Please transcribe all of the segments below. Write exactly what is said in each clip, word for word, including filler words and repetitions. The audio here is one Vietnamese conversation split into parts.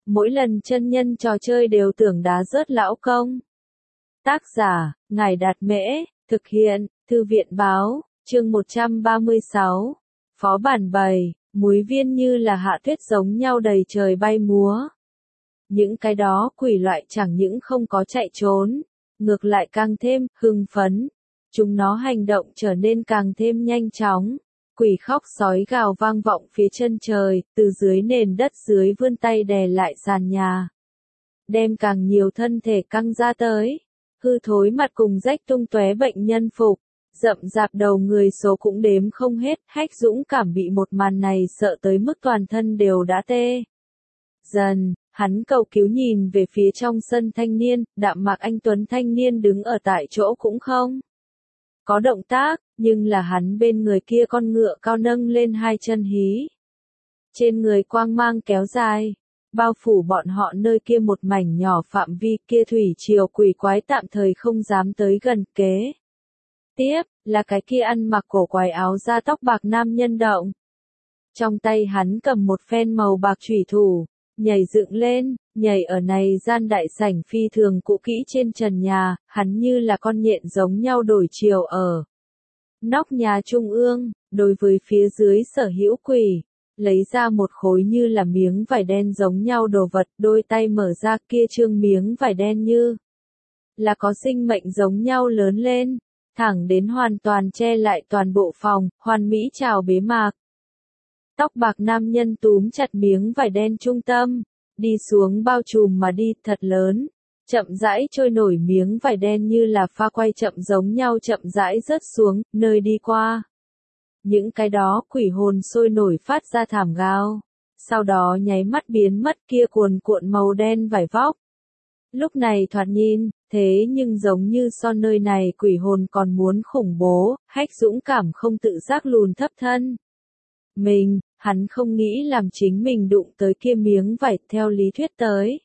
mỗi lần chân nhân trò chơi đều tưởng đá rớt lão công. Tác giả, Ngài Đạt Mễ, thực hiện, Thư viện Báo, chương một trăm ba mươi sáu. Phó bản bày, muối viên như là hạ tuyết giống nhau đầy trời bay múa. Những cái đó quỷ loại chẳng những không có chạy trốn, ngược lại càng thêm hưng phấn. Chúng nó hành động trở nên càng thêm nhanh chóng. Quỷ khóc sói gào vang vọng phía chân trời, từ dưới nền đất dưới vươn tay đè lại sàn nhà. Đem càng nhiều thân thể căng ra tới. Hư thối mặt cùng rách tung tóe bệnh nhân phục. Rậm rạp đầu người số cũng đếm không hết. Hách Dũng cảm bị một màn này sợ tới mức toàn thân đều đã tê. Dần, hắn cầu cứu nhìn về phía trong sân thanh niên, đạm mạc anh tuấn thanh niên đứng ở tại chỗ cũng không có động tác, nhưng là hắn bên người kia con ngựa cao nâng lên hai chân hí. Trên người quang mang kéo dài, bao phủ bọn họ nơi kia một mảnh nhỏ phạm vi kia thủy triều quỷ quái tạm thời không dám tới gần kế. Tiếp, là cái kia ăn mặc cổ quái áo da tóc bạc nam nhân động. Trong tay hắn cầm một phen màu bạc chủy thủ, nhảy dựng lên, nhảy ở này gian đại sảnh phi thường cũ kỹ trên trần nhà, hắn như là con nhện giống nhau đổi chiều ở nóc nhà trung ương, đối với phía dưới sở hữu quỷ, lấy ra một khối như là miếng vải đen giống nhau đồ vật, đôi tay mở ra kia trương miếng vải đen như là có sinh mệnh giống nhau lớn lên, thẳng đến hoàn toàn che lại toàn bộ phòng, hoàn mỹ chào bế mạc. Tóc bạc nam nhân túm chặt miếng vải đen trung tâm, đi xuống bao trùm mà đi thật lớn, chậm rãi trôi nổi miếng vải đen như là pha quay chậm giống nhau chậm rãi rớt xuống, nơi đi qua. Những cái đó quỷ hồn sôi nổi phát ra thảm gào, sau đó nháy mắt biến mất kia cuồn cuộn màu đen vải vóc. Lúc này thoạt nhìn, thế nhưng giống như so nơi này quỷ hồn còn muốn khủng bố, Hách Dũng cảm không tự giác lùn thấp thân. Mình, hắn không nghĩ làm chính mình đụng tới kia miếng vải theo lý thuyết tới.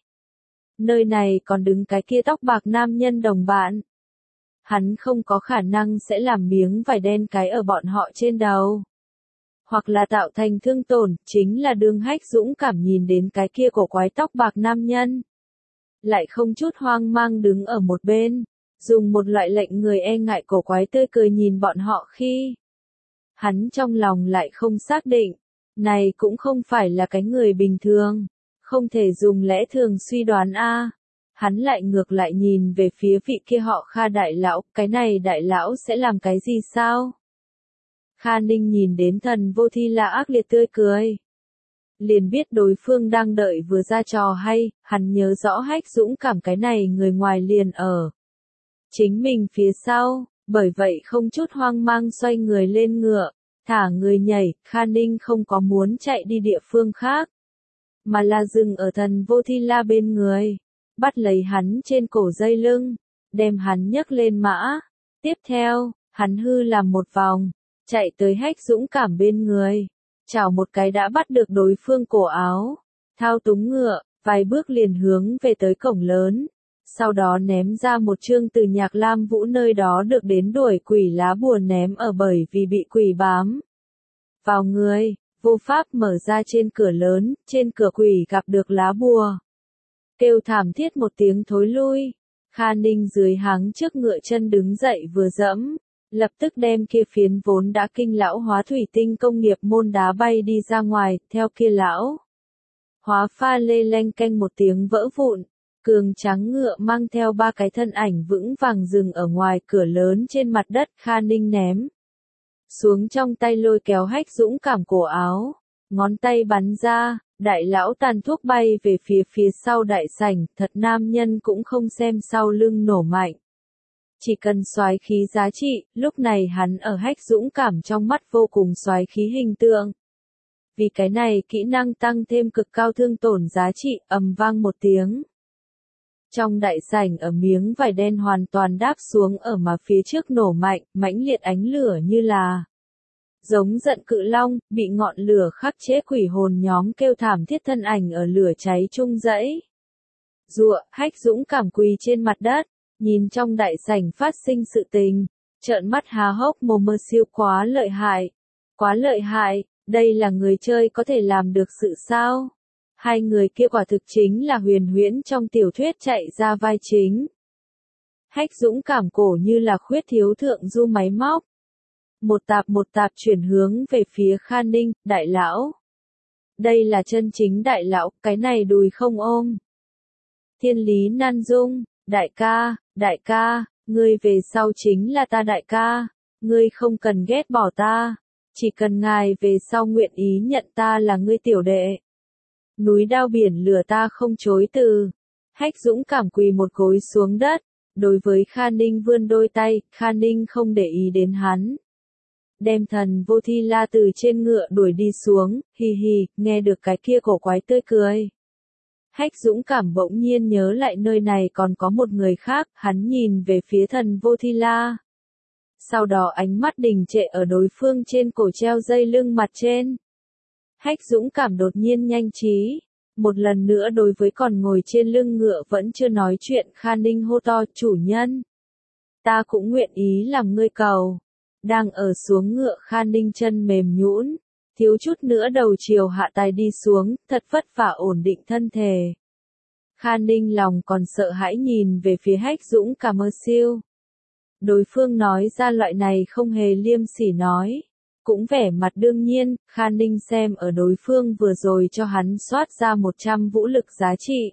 Nơi này còn đứng cái kia tóc bạc nam nhân đồng bạn. Hắn không có khả năng sẽ làm miếng vải đen cái ở bọn họ trên đầu. Hoặc là tạo thành thương tổn, chính là đường Hách Dũng cảm nhìn đến cái kia cổ quái tóc bạc nam nhân. Lại không chút hoang mang đứng ở một bên, dùng một loại lệnh người e ngại cổ quái tươi cười nhìn bọn họ khi. Hắn trong lòng lại không xác định, này cũng không phải là cái người bình thường, không thể dùng lẽ thường suy đoán a. Hắn lại ngược lại nhìn về phía vị kia họ Kha đại lão, cái này đại lão sẽ làm cái gì sao? Kha Ninh nhìn đến Thần Vô Thi La ác liệt tươi cười, liền biết đối phương đang đợi vừa ra trò hay, hắn nhớ rõ Hách Dũng cảm cái này người ngoài liền ở chính mình phía sau. Bởi vậy không chút hoang mang xoay người lên ngựa, thả người nhảy, Kha Ninh không có muốn chạy đi địa phương khác, mà là dừng ở Thần Vô Thi La bên người, bắt lấy hắn trên cổ dây lưng, đem hắn nhấc lên mã. Tiếp theo, hắn hư làm một vòng, chạy tới Hách Dũng cảm bên người, chảo một cái đã bắt được đối phương cổ áo, thao túng ngựa, vài bước liền hướng về tới cổng lớn. Sau đó ném ra một chương từ Nhạc Lam Vũ nơi đó được đến đuổi quỷ lá bùa ném ở bởi vì bị quỷ bám vào người, vô pháp mở ra trên cửa lớn, trên cửa quỷ gặp được lá bùa. Kêu thảm thiết một tiếng thối lui, Kha Ninh dưới háng trước ngựa chân đứng dậy vừa dẫm, lập tức đem kia phiến vốn đã kinh lão hóa thủy tinh công nghiệp môn đá bay đi ra ngoài, theo kia lão hóa pha lê leng canh một tiếng vỡ vụn. Cường trắng ngựa mang theo ba cái thân ảnh vững vàng dừng ở ngoài cửa lớn trên mặt đất. Kha Ninh ném xuống trong tay lôi kéo Hách Dũng cảm cổ áo, ngón tay bắn ra, đại lão tàn thuốc bay về phía phía sau đại sảnh, thật nam nhân cũng không xem sau lưng nổ mạnh. Chỉ cần soái khí giá trị, lúc này hắn ở Hách Dũng cảm trong mắt vô cùng soái khí hình tượng. Vì cái này kỹ năng tăng thêm cực cao thương tổn giá trị, ầm vang một tiếng. Trong đại sảnh ở miếng vải đen hoàn toàn đáp xuống ở mà phía trước nổ mạnh, mãnh liệt ánh lửa như là giống giận cự long, bị ngọn lửa khắc chế quỷ hồn nhóm kêu thảm thiết thân ảnh ở lửa cháy chung dãy. Rụa, Hách Dũng cảm quỳ trên mặt đất, nhìn trong đại sảnh phát sinh sự tình, trợn mắt há hốc mồm mơ siêu quá lợi hại, quá lợi hại, đây là người chơi có thể làm được sự sao? Hai người kia quả thực chính là huyền huyễn trong tiểu thuyết chạy ra vai chính. Hách Dũng cảm cổ như là khuyết thiếu thượng du máy móc. Một tạp một tạp chuyển hướng về phía Kha Ninh, đại lão. Đây là chân chính đại lão, cái này đùi không ôm. Thiên Lý Nan Dung, đại ca, đại ca, ngươi về sau chính là ta đại ca, ngươi không cần ghét bỏ ta, chỉ cần ngài về sau nguyện ý nhận ta là ngươi tiểu đệ. Núi đao biển lửa ta không chối từ. Hách Dũng cảm quỳ một gối xuống đất, đối với Kha Ninh vươn đôi tay, Kha Ninh không để ý đến hắn. Đem Thần Vô Thi La từ trên ngựa đuổi đi xuống, hì hì, nghe được cái kia cổ quái tươi cười. Hách Dũng cảm bỗng nhiên nhớ lại nơi này còn có một người khác, hắn nhìn về phía Thần Vô Thi La. Sau đó ánh mắt đình trệ ở đối phương trên cổ treo dây lưng mặt trên. Hách Dũng cảm đột nhiên nhanh trí. Một lần nữa đối với còn ngồi trên lưng ngựa vẫn chưa nói chuyện Kha Ninh hô to, chủ nhân. Ta cũng nguyện ý làm ngươi cầu. Đang ở xuống ngựa Kha Ninh chân mềm nhũn, thiếu chút nữa đầu chiều hạ tài đi xuống, thật vất vả ổn định thân thể. Kha Ninh lòng còn sợ hãi nhìn về phía Hách Dũng cảm ơn siêu. Đối phương nói ra loại này không hề liêm sỉ nói. Cũng vẻ mặt đương nhiên, Kha Ninh xem ở đối phương vừa rồi cho hắn soát ra một trăm vũ lực giá trị.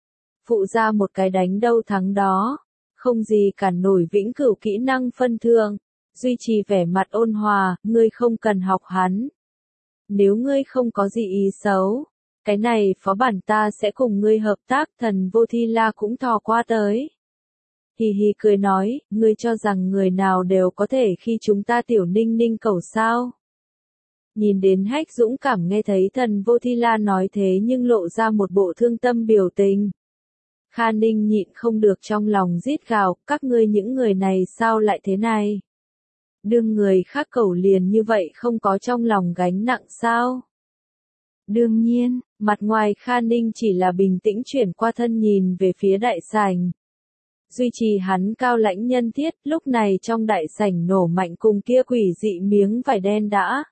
Phụ ra một cái đánh đâu thắng đó. Không gì cản nổi vĩnh cửu kỹ năng phân thương. Duy trì vẻ mặt ôn hòa, ngươi không cần học hắn. Nếu ngươi không có gì ý xấu, cái này phó bản ta sẽ cùng ngươi hợp tác. Thần Vô Thi La cũng thò qua tới. Hì hì cười nói, ngươi cho rằng người nào đều có thể khi chúng ta tiểu ninh ninh cầu sao. Nhìn đến Hách Dũng cảm nghe thấy Thần Vô Thi La nói thế nhưng lộ ra một bộ thương tâm biểu tình. Kha Ninh nhịn không được trong lòng rít gào, các ngươi những người này sao lại thế này? Đương người khác cầu liền như vậy không có trong lòng gánh nặng sao? Đương nhiên, mặt ngoài Kha Ninh chỉ là bình tĩnh chuyển qua thân nhìn về phía đại sảnh. Duy trì hắn cao lãnh nhân thiết, lúc này trong đại sảnh nổ mạnh cùng kia quỷ dị miếng vải đen đã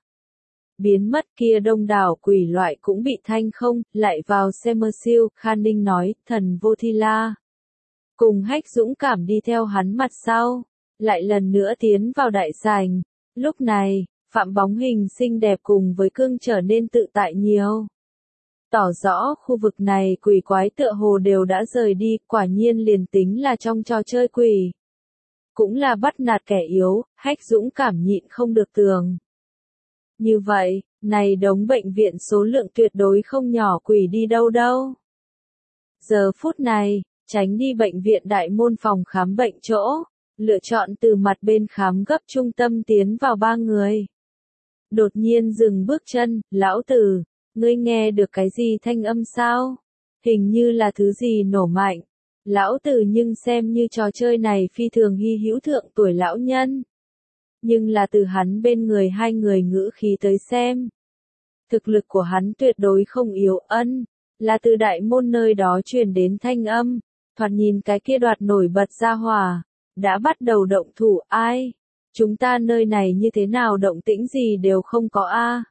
biến mất, kia đông đảo quỷ loại cũng bị thanh không, lại vào xe mơ siêu, Kha Ninh nói, Thần Vô Thi La. Cùng Hách Dũng cảm đi theo hắn mặt sau, lại lần nữa tiến vào đại sảnh. Lúc này, Phạm bóng hình xinh đẹp cùng với cương trở nên tự tại nhiều. Tỏ rõ khu vực này quỷ quái tựa hồ đều đã rời đi, quả nhiên liền tính là trong trò chơi quỷ. Cũng là bắt nạt kẻ yếu, Hách Dũng cảm nhịn không được tường. Như vậy, này đống bệnh viện số lượng tuyệt đối không nhỏ quỷ đi đâu đâu. Giờ phút này, tránh đi bệnh viện đại môn phòng khám bệnh chỗ, lựa chọn từ mặt bên khám gấp trung tâm tiến vào ba người. Đột nhiên dừng bước chân, lão tử. Ngươi nghe được cái gì thanh âm sao? Hình như là thứ gì nổ mạnh. Lão tử nhưng xem như trò chơi này phi thường hy hữu thượng tuổi lão nhân. Nhưng là từ hắn bên người hai người ngữ khí tới xem. Thực lực của hắn tuyệt đối không yếu ân. Là từ đại môn nơi đó truyền đến thanh âm. Thoạt nhìn cái kia đoạt nổi bật ra hỏa. Đã bắt đầu động thủ ai? Chúng ta nơi này như thế nào động tĩnh gì đều không có a.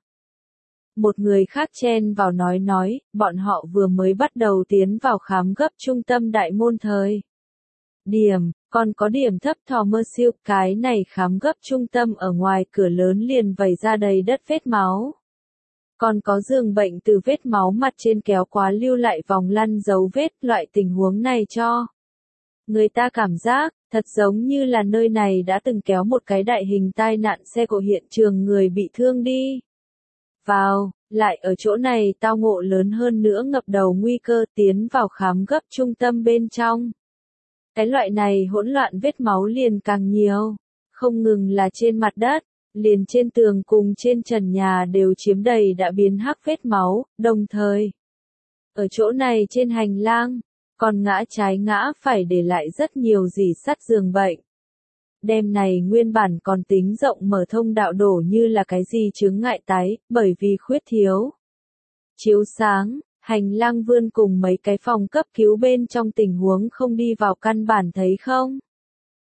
Một người khác chen vào nói nói, bọn họ vừa mới bắt đầu tiến vào khám gấp trung tâm đại môn thời. Điểm, còn có điểm thấp thò mơ siêu, cái này khám gấp trung tâm ở ngoài cửa lớn liền vẩy ra đầy đất vết máu. Còn có giường bệnh từ vết máu mặt trên kéo quá lưu lại vòng lăn dấu vết, loại tình huống này cho người ta cảm giác, thật giống như là nơi này đã từng kéo một cái đại hình tai nạn xe cộ hiện trường người bị thương đi. Vào, lại ở chỗ này tao ngộ lớn hơn nữa ngập đầu nguy cơ tiến vào khám gấp trung tâm bên trong. Cái loại này hỗn loạn vết máu liền càng nhiều, không ngừng là trên mặt đất, liền trên tường cùng trên trần nhà đều chiếm đầy đã biến hắc vết máu, đồng thời. Ở chỗ này trên hành lang, còn ngã trái ngã phải để lại rất nhiều rỉ sắt giường bệnh. Đêm này nguyên bản còn tính rộng mở thông đạo đổ như là cái gì chướng ngại tái, bởi vì khuyết thiếu chiếu sáng, hành lang vươn cùng mấy cái phòng cấp cứu bên trong tình huống không đi vào căn bản thấy không?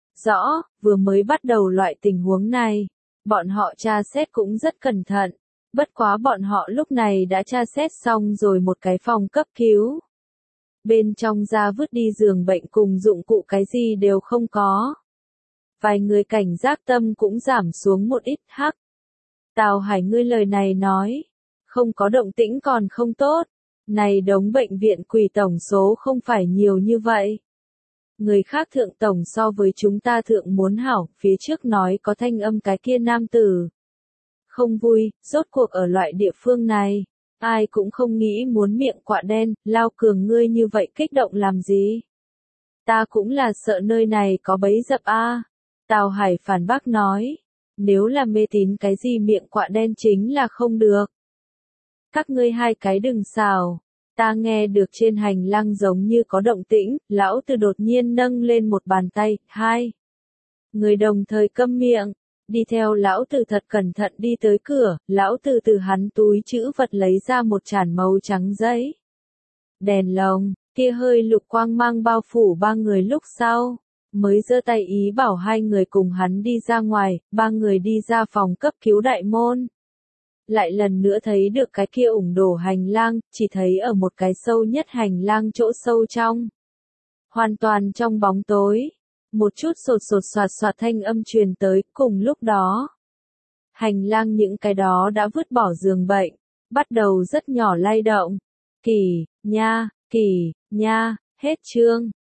Rõ, vừa mới bắt đầu loại tình huống này, bọn họ tra xét cũng rất cẩn thận, Bất quá bọn họ lúc này đã tra xét xong rồi một cái phòng cấp cứu. Bên trong ra vứt đi giường bệnh cùng dụng cụ cái gì đều không có. Vài người cảnh giác tâm cũng giảm xuống một ít hắc. Tào Hải ngươi lời này nói. Không có động tĩnh còn không tốt. Này đống bệnh viện quỷ tổng số không phải nhiều như vậy. Người khác thượng tổng so với chúng ta thượng muốn hảo, phía trước nói có thanh âm cái kia nam tử. Không vui, rốt cuộc ở loại địa phương này. Ai cũng không nghĩ muốn miệng quạ đen, Lao Cường ngươi như vậy kích động làm gì? Ta cũng là sợ nơi này có bẫy dập a. Tào Hải phản bác nói. Nếu là mê tín cái gì miệng quạ đen chính là không được. Các ngươi hai cái đừng xào. Ta nghe được trên hành lang giống như có động tĩnh, lão tử đột nhiên nâng lên một bàn tay, hai. Người đồng thời câm miệng, đi theo lão tử thật cẩn thận đi tới cửa, lão tử từ hắn túi chữ vật lấy ra một chản màu trắng giấy. Đèn lồng, kia hơi lục quang mang bao phủ ba người lúc sau, mới giơ tay ý bảo hai người cùng hắn đi ra ngoài, ba người đi ra phòng cấp cứu đại môn. Lại lần nữa thấy được cái kia ủng đổ hành lang, chỉ thấy ở một cái sâu nhất hành lang chỗ sâu trong. Hoàn toàn trong bóng tối. Một chút sột sột soạt soạt thanh âm truyền tới, cùng lúc đó. Hành lang những cái đó đã vứt bỏ giường bệnh, bắt đầu rất nhỏ lay động. Kỳ, nha, kỳ, nha, hết chương.